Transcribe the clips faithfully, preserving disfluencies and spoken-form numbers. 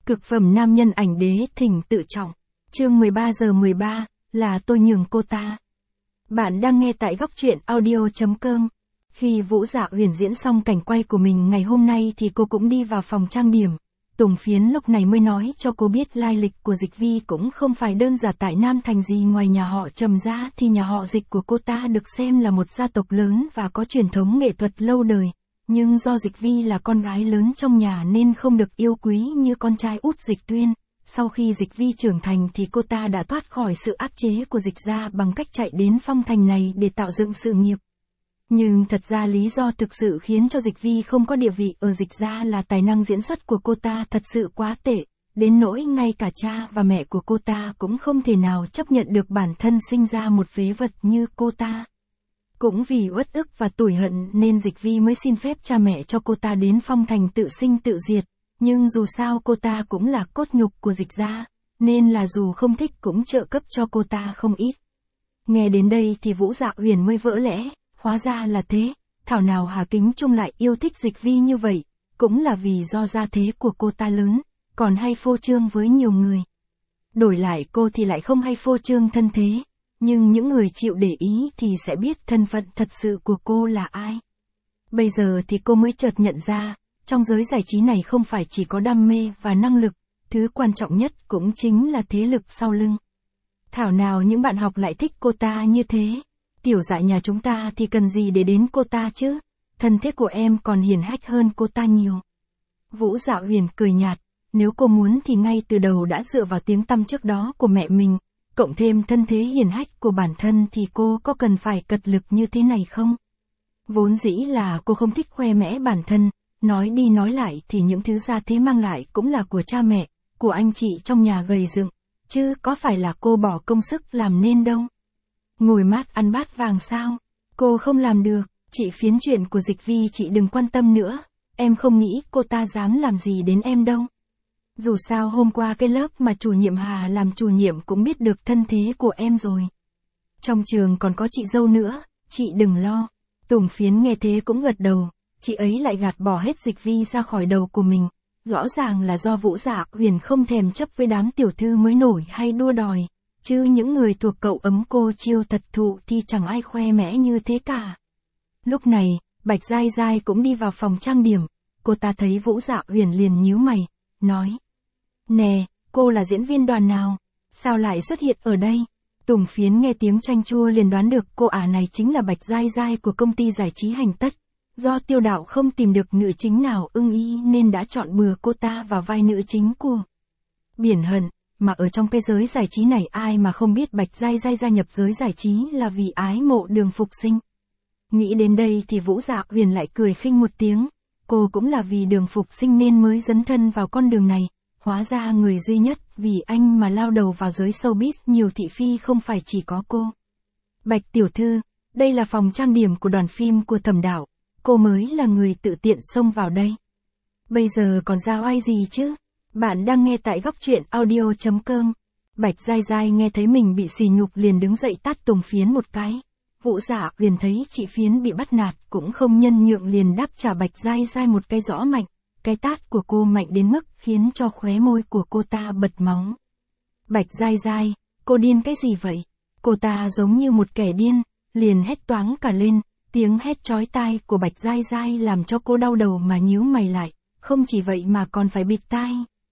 Cực phẩm nam nhân ảnh đế thỉnh tự trọng. Chương mười ba giờ mười ba, là tôi nhường cô ta. Bạn đang nghe tại góc truyện audio chấm com. Khi Vũ Dạ Huyền diễn xong cảnh quay của mình ngày hôm nay thì cô cũng đi vào phòng trang điểm. Tùng Phiến lúc này mới nói cho cô biết lai lịch của Dịch Vi cũng không phải đơn giản tại Nam Thành gì, ngoài nhà họ Trầm ra thì nhà họ Dịch của cô ta được xem là một gia tộc lớn và có truyền thống nghệ thuật lâu đời. Nhưng do Dịch Vi là con gái lớn trong nhà nên không được yêu quý như con trai út Dịch Tuyên. Sau khi Dịch Vi trưởng thành thì cô ta đã thoát khỏi sự áp chế của Dịch gia bằng cách chạy đến Phong Thành này để tạo dựng sự nghiệp. Nhưng thật ra lý do thực sự khiến cho Dịch Vi không có địa vị ở Dịch gia là tài năng diễn xuất của cô ta thật sự quá tệ, đến nỗi ngay cả cha và mẹ của cô ta cũng không thể nào chấp nhận được bản thân sinh ra một phế vật như cô ta. Cũng vì uất ức và tủi hận nên Dịch Vi mới xin phép cha mẹ cho cô ta đến Phong Thành tự sinh tự diệt, nhưng dù sao cô ta cũng là cốt nhục của Dịch gia, nên là dù không thích cũng trợ cấp cho cô ta không ít. Nghe đến đây thì Vũ Dạ Huyền mới vỡ lẽ, hóa ra là thế, thảo nào Hà Kính Trung lại yêu thích Dịch Vi như vậy, cũng là vì do gia thế của cô ta lớn, còn hay phô trương với nhiều người. Đổi lại cô thì lại không hay phô trương thân thế. Nhưng những người chịu để ý thì sẽ biết thân phận thật sự của cô là ai. Bây giờ thì cô mới chợt nhận ra, trong giới giải trí này không phải chỉ có đam mê và năng lực, thứ quan trọng nhất cũng chính là thế lực sau lưng. Thảo nào những bạn học lại thích cô ta như thế. Tiểu Dạ nhà chúng ta thì cần gì để đến cô ta chứ, thân thế của em còn hiển hách hơn cô ta nhiều. Vũ Dạ Huyền cười nhạt, nếu cô muốn thì ngay từ đầu đã dựa vào tiếng tăm trước đó của mẹ mình, cộng thêm thân thế hiển hách của bản thân thì cô có cần phải cật lực như thế này không? Vốn dĩ là cô không thích khoe mẽ bản thân, nói đi nói lại thì những thứ gia thế mang lại cũng là của cha mẹ, của anh chị trong nhà gầy dựng, chứ có phải là cô bỏ công sức làm nên đâu. Ngồi mát ăn bát vàng sao? Cô không làm được, chị Phiến chuyện của Dịch Vi chị đừng quan tâm nữa, em không nghĩ cô ta dám làm gì đến em đâu. Dù sao hôm qua cái lớp mà chủ nhiệm Hà làm chủ nhiệm cũng biết được thân thế của em rồi. Trong trường còn có chị dâu nữa, chị đừng lo. Tùng Phiến nghe thế cũng gật đầu, chị ấy lại gạt bỏ hết Dịch Vi ra khỏi đầu của mình. Rõ ràng là do Vũ Dạ Huyền không thèm chấp với đám tiểu thư mới nổi hay đua đòi, chứ những người thuộc cậu ấm cô chiêu thật thụ thì chẳng ai khoe mẽ như thế cả. Lúc này, Bạch Giai Giai cũng đi vào phòng trang điểm, cô ta thấy Vũ Dạ Huyền liền nhíu mày, nói: Nè, cô là diễn viên đoàn nào? Sao lại xuất hiện ở đây? Tùng Phiến nghe tiếng chanh chua liền đoán được cô ả này chính là Bạch Giai Giai của công ty giải trí Hành Tất. Do Tiêu Đạo không tìm được nữ chính nào ưng ý nên đã chọn bừa cô ta vào vai nữ chính của Biển Hận, mà ở trong cái giới giải trí này ai mà không biết Bạch Giai Giai gia nhập giới giải trí là vì ái mộ Đường Phục Sinh. Nghĩ đến đây thì Vũ Dạ Huyền lại cười khinh một tiếng, cô cũng là vì Đường Phục Sinh nên mới dấn thân vào con đường này. Hóa ra người duy nhất vì anh mà lao đầu vào giới showbiz nhiều thị phi không phải chỉ có cô. Bạch tiểu thư, đây là phòng trang điểm của đoàn phim của Thẩm Đạo, cô mới là người tự tiện xông vào đây. Bây giờ còn giao ai gì chứ? Bạn đang nghe tại góc truyện audio chấm com. Bạch Giai Giai nghe thấy mình bị sỉ nhục liền đứng dậy tát Tùng Phiến một cái. Vũ Dạ Huyền thấy chị Phiến bị bắt nạt cũng không nhân nhượng liền đáp trả Bạch Giai Giai một cái rõ mạnh. Cái tát của cô mạnh đến mức khiến cho khóe môi của cô ta bật máu. Bạch Giai Giai, cô điên cái gì vậy? Cô ta giống như một kẻ điên, liền hét toáng cả lên, tiếng hét chói tai của Bạch Giai Giai làm cho cô đau đầu mà nhíu mày lại, không chỉ vậy mà còn phải bịt tai.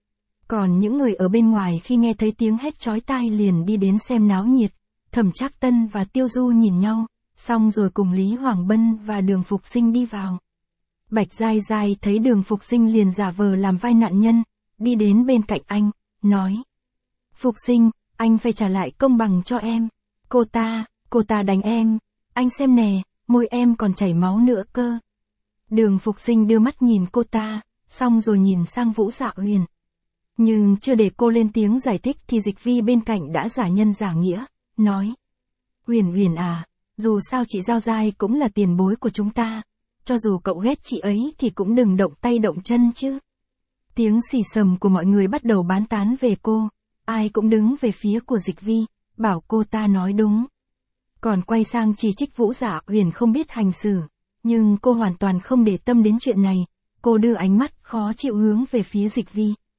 Còn những người ở bên ngoài khi nghe thấy tiếng hét chói tai liền đi đến xem náo nhiệt, Thẩm Trác Tân và Tiêu Du nhìn nhau, xong rồi cùng Lý Hoàng Bân và Đường Phục Sinh đi vào. Bạch Giai Giai thấy Đường Phục Sinh liền giả vờ làm vai nạn nhân, đi đến bên cạnh anh, nói: Phục Sinh, anh phải trả lại công bằng cho em. Cô ta, cô ta đánh em, anh xem nè, môi em còn chảy máu nữa cơ. Đường Phục Sinh đưa mắt nhìn cô ta, xong rồi nhìn sang Vũ Dạ Huyền. Nhưng chưa để cô lên tiếng giải thích thì Dịch Vi bên cạnh đã giả nhân giả nghĩa, nói: Huyền Huyền à, dù sao chị Giao Giai cũng là tiền bối của chúng ta. Cho dù cậu ghét chị ấy thì cũng đừng động tay động chân chứ. Tiếng xì xầm của mọi người bắt đầu bán tán về cô, ai cũng đứng về phía của Dịch Vi, bảo cô ta nói đúng. Còn quay sang chỉ trích Vũ Dạ Huyền không biết hành xử, nhưng cô hoàn toàn không để tâm đến chuyện này, cô đưa ánh mắt khó chịu hướng về phía Dịch Vi,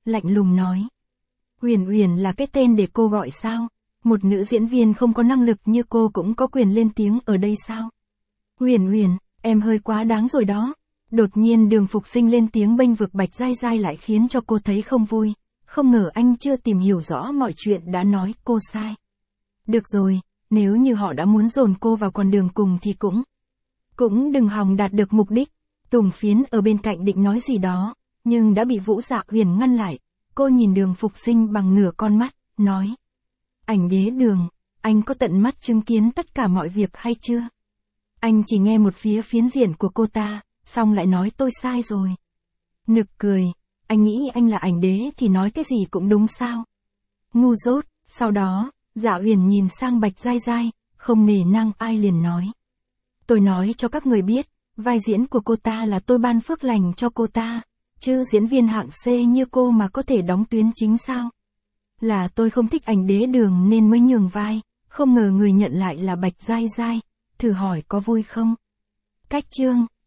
lạnh lùng nói. Uyển Uyển là cái tên để cô gọi sao? Một nữ diễn viên không có năng lực như cô cũng có quyền lên tiếng ở đây sao? Uyển Uyển, em hơi quá đáng rồi đó. Đột nhiên Đường Phục Sinh lên tiếng bênh vực Bạch Giai Giai lại khiến cho cô thấy không vui. Không ngờ anh chưa tìm hiểu rõ mọi chuyện đã nói cô sai. Được rồi, nếu như họ đã muốn dồn cô vào con đường cùng thì cũng... Cũng đừng hòng đạt được mục đích. Tùng Phiến ở bên cạnh định nói gì đó, nhưng đã bị Vũ Dạ Huyền ngăn lại. Cô nhìn Đường Phục Sinh bằng nửa con mắt, nói. Ảnh đế Đường, anh có tận mắt chứng kiến tất cả mọi việc hay chưa? Anh chỉ nghe một phía phiến diện của cô ta, xong lại nói tôi sai rồi. Nực cười, anh nghĩ anh là ảnh đế thì nói cái gì cũng đúng sao? Ngu dốt, sau đó, Dạ Huyền nhìn sang Bạch Giai Giai, không nể nang ai liền nói. Tôi nói cho các người biết, vai diễn của cô ta là tôi ban phước lành cho cô ta, chứ diễn viên hạng C như cô mà có thể đóng tuyến chính sao? Là tôi không thích ảnh đế Đường nên mới nhường vai, không ngờ người nhận lại là Bạch Giai Giai, thử hỏi có vui không? Cách chương